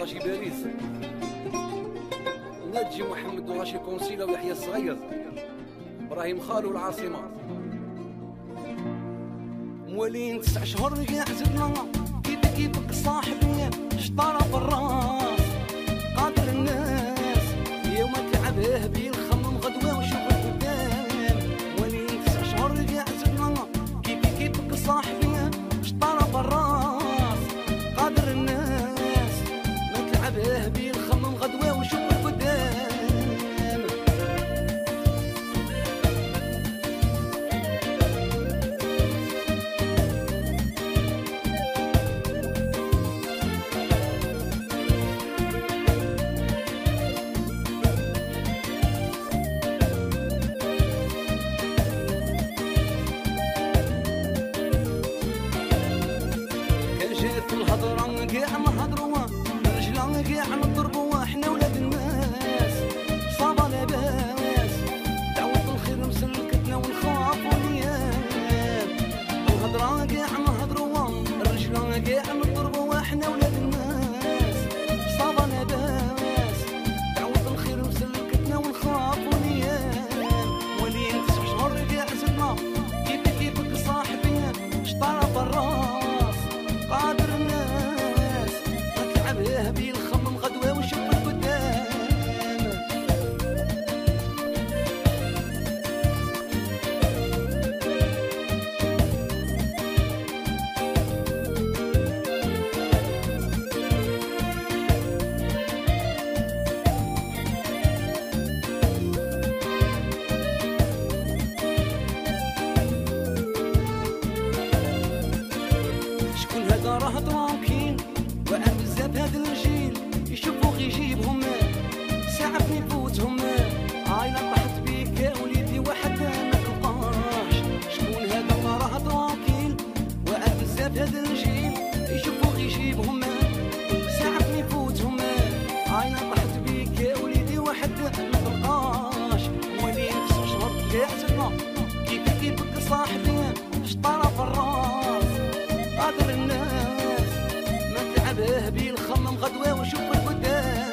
غاشي باريس، ناجي محمد وغاشي كونسيلا ويحيى الصغير، ابراهيم خالو العاصمه. موالين 9 شهور كاع زدنا كيفك صاحبي شطاره بالراس، قادر الناس يوم تلعبه بيه الخمم غدوه وشوف القدام. موالين 9 شهور كاع زدنا كيفك صاحبي شطاره بالراس، قادر الناس ما تلعبه بيه الخمم غدوه وشوف القدام. الهضرة كاع نهضروا الرجلة كاع نضربوا، احنا ولاد الناس صابا لاباس، دعوة الخير مسلكتنا ونخافوا نيام. الهضرة كاع نهضروا الرجلة كاع نضربوا، احنا ولاد الناس صابا لاباس، دعوة الخير مسلكتنا ونخافوا نيام. ولين 9 شهور كاع زدنا كيفك صاحبي شطارة بالراس، قادر الناس ما تلعبه بيه الخمم غدوه وشوف القدام. شكون هذا راه ترانكين وعن بزاف هاد الجيل يشوفو غي يجيبهم ساعة يفوتهم. عايلة طاحت بيك يا وليدي وحد ما تلقاش. شكون هذا راه ترانكين وعن بزاف هاد الجيل يشوفو غي يجيبهم ساعة يفوتهم. عايلة طاحت بيك يا وليدي وحد ما تلقاش. ولين 9 شهور كاع زدنا كيفك صاحبي شطارة بالراس، قادر الناس ما تلعبه بيه الخمم غدوه وشوف القدام.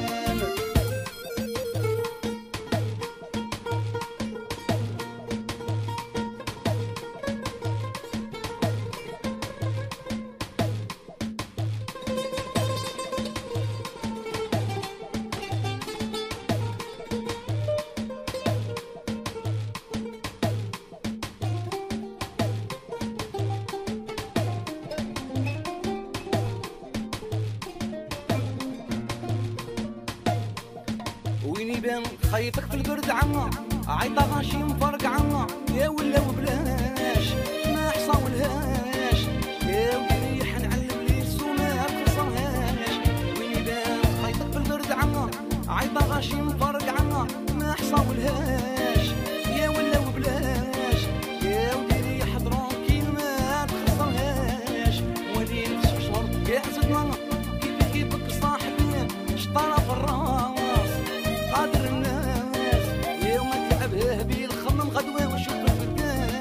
وين يبان خيطك في البرد عنا عيطة غاشي مفرق عنا يا ولا وبلاش ما حصاولهاش يا وريح نعلم ليس وما تخسرهاش. وين يبان خيطك في البرد عنا عيطة غاشي مفرق عنا ما حصاولهاش يا ولا وبلاش يا وريح ترونكيل ما تخسرهاش. ولين 9 شهور كاع زدنا كيفك صاحبي شطارة بالراس، قادر الناس يوم تلعبه بيه الخمم غدوه وشوف القدام.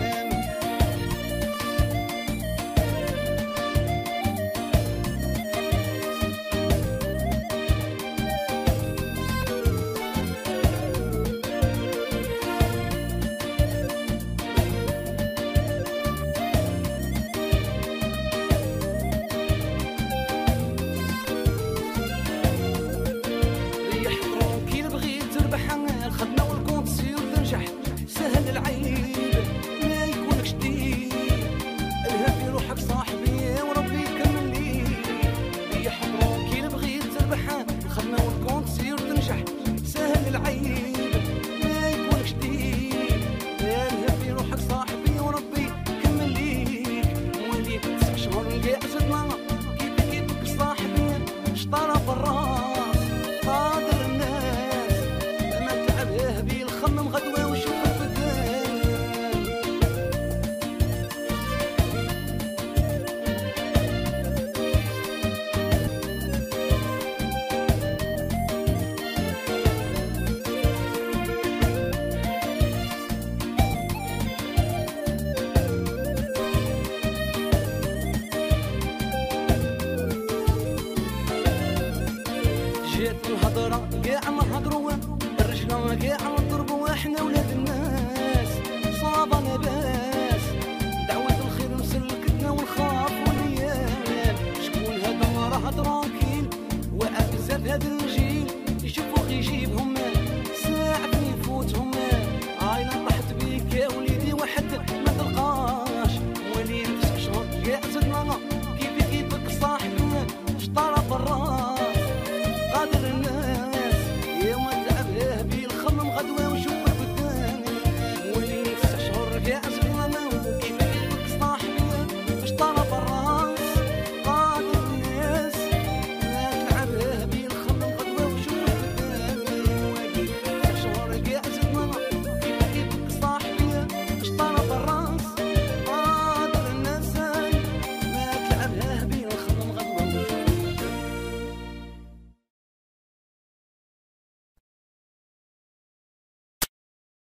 الخدمة والكونت سير تنجح سهل العيب ما يكونكش ديب، الهب في روحك صاحبي وربي يكمل ليك. يا حضرون كي بغيت تربح الخدمة والكونت سير تنجح سهل العيب ما يكونكش ديب، الهب في روحك صاحبي وربي يكمل ليك. وليك 9 شهور كاع زدنا كيفك صاحبي شطارة بالراس، قادر الناس ما تلعبه بيه الخمم غدوه وشوف القدام. جات الهضرة كاع نهضروا، الرجلة كاع نضربوا، احنا ولاد الناس صابا لاباس. دعوة الخير مسلكتنا والخاف والنيال، شكون هذا راه ترانكيل واقف بزاف هذا الجيل يشوفوا غي يجيبهم